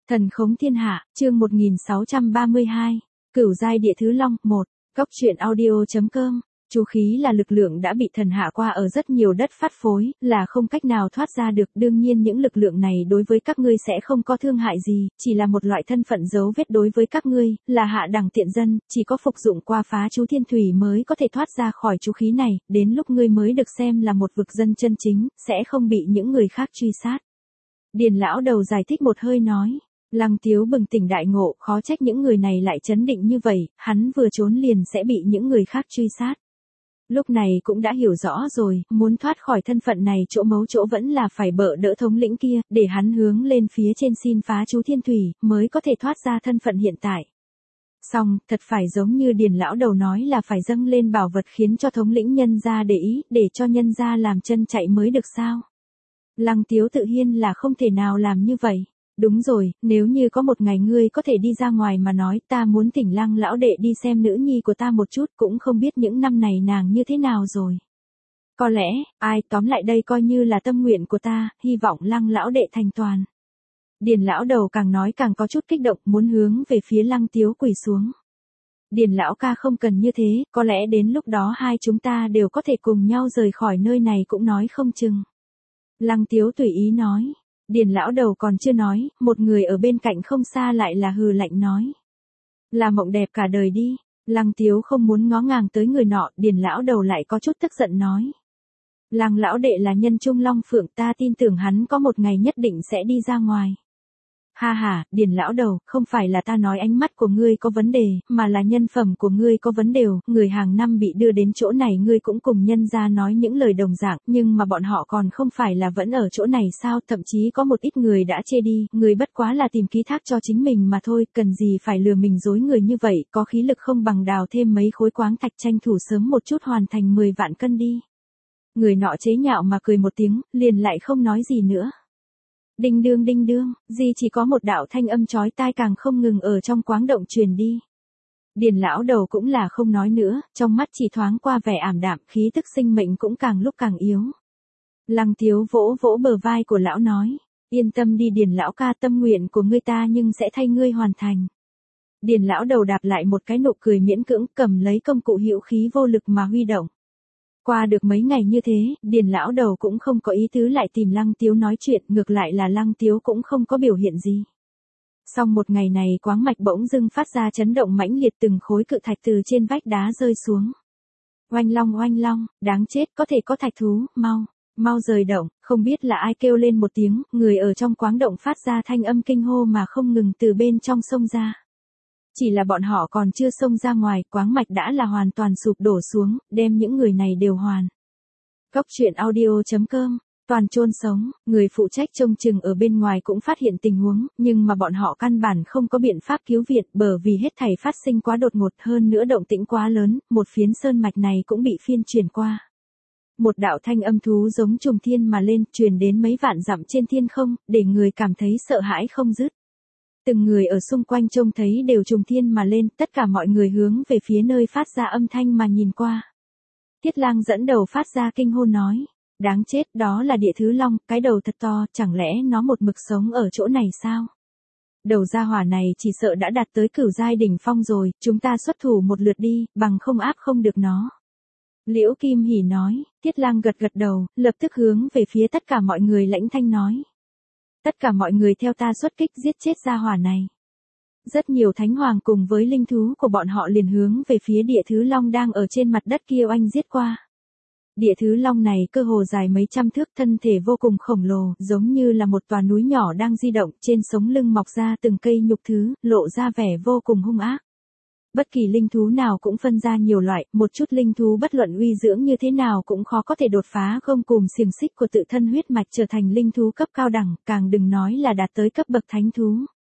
Thần khống thiên hạ, chương 1632. Cửu giai địa thứ long, 1. Góc truyện audio.com. Chú khí là lực lượng đã bị thần hạ qua ở rất nhiều đất phát phối, là không cách nào thoát ra được. Đương nhiên những lực lượng này đối với các ngươi sẽ không có thương hại gì, chỉ là một loại thân phận dấu vết đối với các ngươi, là hạ đẳng tiện dân, chỉ có phục dụng qua phá chú thiên thủy mới có thể thoát ra khỏi chú khí này, đến lúc ngươi mới được xem là một vực dân chân chính, sẽ không bị những người khác truy sát. Điền lão đầu giải thích một hơi nói. Lăng Tiếu bừng tỉnh đại ngộ, khó trách những người này lại chấn định như vậy, hắn vừa trốn liền sẽ bị những người khác truy sát. Lúc này cũng đã hiểu rõ rồi, muốn thoát khỏi thân phận này chỗ mấu chỗ vẫn là phải bợ đỡ thống lĩnh kia, để hắn hướng lên phía trên xin phá chú thiên thủy, mới có thể thoát ra thân phận hiện tại. Xong, thật phải giống như Điền lão đầu nói là phải dâng lên bảo vật khiến cho thống lĩnh nhân gia để ý, để cho nhân gia làm chân chạy mới được sao. Lăng Tiếu tự nhiên là không thể nào làm như vậy. Đúng rồi, nếu như có một ngày ngươi có thể đi ra ngoài mà nói ta muốn thỉnh Lăng lão đệ đi xem nữ nhi của ta một chút, cũng không biết những năm này nàng như thế nào rồi. Có lẽ, tóm lại đây coi như là tâm nguyện của ta, hy vọng Lăng lão đệ thành toàn. Điền lão đầu càng nói càng có chút kích động, muốn hướng về phía Lăng Tiếu quỳ xuống. Điền lão ca không cần như thế, có lẽ đến lúc đó hai chúng ta đều có thể cùng nhau rời khỏi nơi này cũng nói không chừng. Lăng Tiếu tùy ý nói. Điền lão đầu còn chưa nói, một người ở bên cạnh không xa lại là hừ lạnh nói. Là mộng đẹp cả đời đi. Lăng Tiếu không muốn ngó ngàng tới người nọ, Điền lão đầu lại có chút tức giận nói. Lăng lão đệ là nhân trung long phượng, ta tin tưởng hắn có một ngày nhất định sẽ đi ra ngoài. Ha ha, Điền lão đầu, không phải là ta nói ánh mắt của ngươi có vấn đề, mà là nhân phẩm của ngươi có vấn đề. Người hàng năm bị đưa đến chỗ này ngươi cũng cùng nhân gia nói những lời đồng dạng, nhưng mà bọn họ còn không phải là vẫn ở chỗ này sao, thậm chí có một ít người đã chê đi, người bất quá là tìm ký thác cho chính mình mà thôi, cần gì phải lừa mình dối người như vậy, có khí lực không bằng đào thêm mấy khối quáng thạch tranh thủ sớm một chút hoàn thành 10 vạn cân đi. Người nọ chế nhạo mà cười một tiếng, liền lại không nói gì nữa. Đinh đương, chỉ có một đạo thanh âm chói tai càng không ngừng ở trong quáng động truyền đi. Điền lão đầu cũng là không nói nữa, trong mắt chỉ thoáng qua vẻ ảm đạm, khí tức sinh mệnh cũng càng lúc càng yếu. Lăng Tiếu vỗ vỗ bờ vai của lão nói, yên tâm đi Điền lão ca, tâm nguyện của ngươi ta nhưng sẽ thay ngươi hoàn thành. Điền lão đầu đạp lại một cái nụ cười miễn cưỡng, cầm lấy công cụ hữu khí vô lực mà huy động. Qua được mấy ngày như thế, Điền lão đầu cũng không có ý tứ lại tìm Lăng Tiếu nói chuyện, ngược lại là Lăng Tiếu cũng không có biểu hiện gì. Xong một ngày này quáng mạch bỗng dưng phát ra chấn động mãnh liệt, từng khối cự thạch từ trên vách đá rơi xuống. Oanh long, đáng chết, có thể có thạch thú, mau rời động, không biết là ai kêu lên một tiếng, người ở trong quáng động phát ra thanh âm kinh hô mà không ngừng từ bên trong xông ra. Chỉ là bọn họ còn chưa xông ra ngoài, quáng mạch đã là hoàn toàn sụp đổ xuống, đem những người này đều hoàn. Góc truyện audio.com, toàn chôn sống, người phụ trách trông chừng ở bên ngoài cũng phát hiện tình huống, nhưng mà bọn họ căn bản không có biện pháp cứu viện, bởi vì hết thảy phát sinh quá đột ngột, hơn nữa động tĩnh quá lớn, một phiến sơn mạch này cũng bị phiên chuyển qua. Một đạo thanh âm thú giống trùng thiên mà lên, truyền đến mấy vạn dặm trên thiên không, để người cảm thấy sợ hãi không dứt. Từng người ở xung quanh trông thấy đều trùng thiên mà lên, tất cả mọi người hướng về phía nơi phát ra âm thanh mà nhìn qua. Thiết Lang dẫn đầu phát ra kinh hô nói, đáng chết, đó là địa thứ long, cái đầu thật to, chẳng lẽ nó một mực sống ở chỗ này sao? Đầu gia hỏa này chỉ sợ đã đạt tới cửu giai đỉnh phong rồi, chúng ta xuất thủ một lượt đi, bằng không áp không được nó. Liễu Kim Hỉ nói, Thiết Lang gật đầu, lập tức hướng về phía tất cả mọi người lãnh thanh nói. Tất cả mọi người theo ta xuất kích giết chết gia hỏa này. Rất nhiều thánh hoàng cùng với linh thú của bọn họ liền hướng về phía địa thứ long đang ở trên mặt đất kia oanh giết qua. Địa thứ long này cơ hồ dài mấy trăm thước, thân thể vô cùng khổng lồ, giống như là một tòa núi nhỏ đang di động, trên sống lưng mọc ra từng cây nhục thứ, lộ ra vẻ vô cùng hung ác. Bất kỳ linh thú nào cũng phân ra nhiều loại, một chút linh thú bất luận uy dưỡng như thế nào cũng khó có thể đột phá gông cùm xiềng xích của tự thân huyết mạch trở thành linh thú cấp cao đẳng, càng đừng nói là đạt tới cấp bậc thánh thú.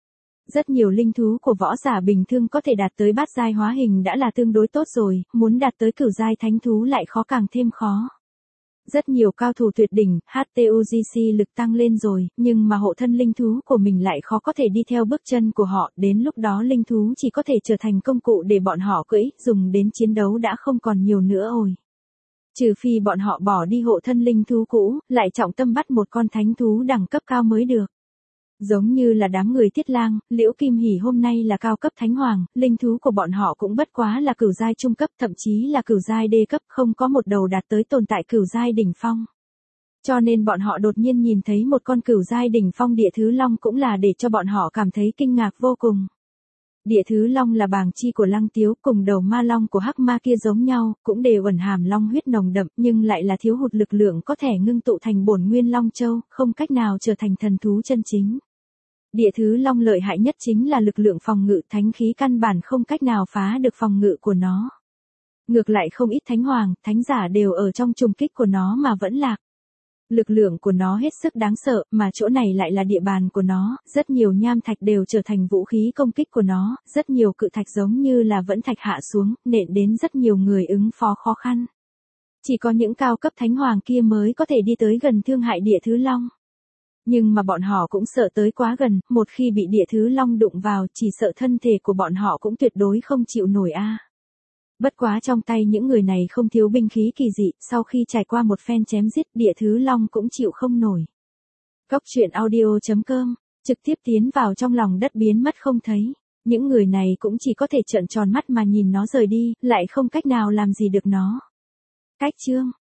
Rất nhiều linh thú của võ giả bình thường có thể đạt tới bát giai hóa hình đã là tương đối tốt rồi, muốn đạt tới cửu giai thánh thú lại khó càng thêm khó. Rất nhiều cao thủ tuyệt đỉnh, HTUGC lực tăng lên rồi, nhưng mà hộ thân linh thú của mình lại khó có thể đi theo bước chân của họ, đến lúc đó linh thú chỉ có thể trở thành công cụ để bọn họ cưỡi, dùng đến chiến đấu đã không còn nhiều nữa rồi. Trừ phi bọn họ bỏ đi hộ thân linh thú cũ, lại trọng tâm bắt một con thánh thú đẳng cấp cao mới được. Giống như là đám người Tiết Lang, Liễu Kim Hỷ hôm nay là cao cấp thánh hoàng, linh thú của bọn họ cũng bất quá là cửu giai trung cấp, thậm chí là cửu giai đê cấp, không có một đầu đạt tới tồn tại cửu giai đỉnh phong. Cho nên bọn họ đột nhiên nhìn thấy một con cửu giai đỉnh phong địa thứ long cũng là để cho bọn họ cảm thấy kinh ngạc vô cùng. Địa thứ long là bàng chi của Lăng Tiếu, cùng đầu ma long của hắc ma kia giống nhau, cũng đều ẩn hàm long huyết nồng đậm, nhưng lại là thiếu hụt lực lượng có thể ngưng tụ thành bổn nguyên long châu, không cách nào trở thành thần thú chân chính. Địa thứ long lợi hại nhất chính là lực lượng phòng ngự, thánh khí căn bản không cách nào phá được phòng ngự của nó. Ngược lại không ít thánh hoàng, thánh giả đều ở trong trùng kích của nó mà vẫn lạc. Lực lượng của nó hết sức đáng sợ, mà chỗ này lại là địa bàn của nó, rất nhiều nham thạch đều trở thành vũ khí công kích của nó, rất nhiều cự thạch giống như là vẫn thạch hạ xuống, nện đến rất nhiều người ứng phó khó khăn. Chỉ có những cao cấp thánh hoàng kia mới có thể đi tới gần thương hại địa thứ long. Nhưng mà bọn họ cũng sợ tới quá gần, một khi bị địa thứ long đụng vào, chỉ sợ thân thể của bọn họ cũng tuyệt đối không chịu nổi a. Bất quá trong tay những người này không thiếu binh khí kỳ dị, sau khi trải qua một phen chém giết, địa thứ long cũng chịu không nổi. Góc truyện audio.com, trực tiếp tiến vào trong lòng đất biến mất không thấy. Những người này cũng chỉ có thể trợn tròn mắt mà nhìn nó rời đi, lại không cách nào làm gì được nó. Cách chương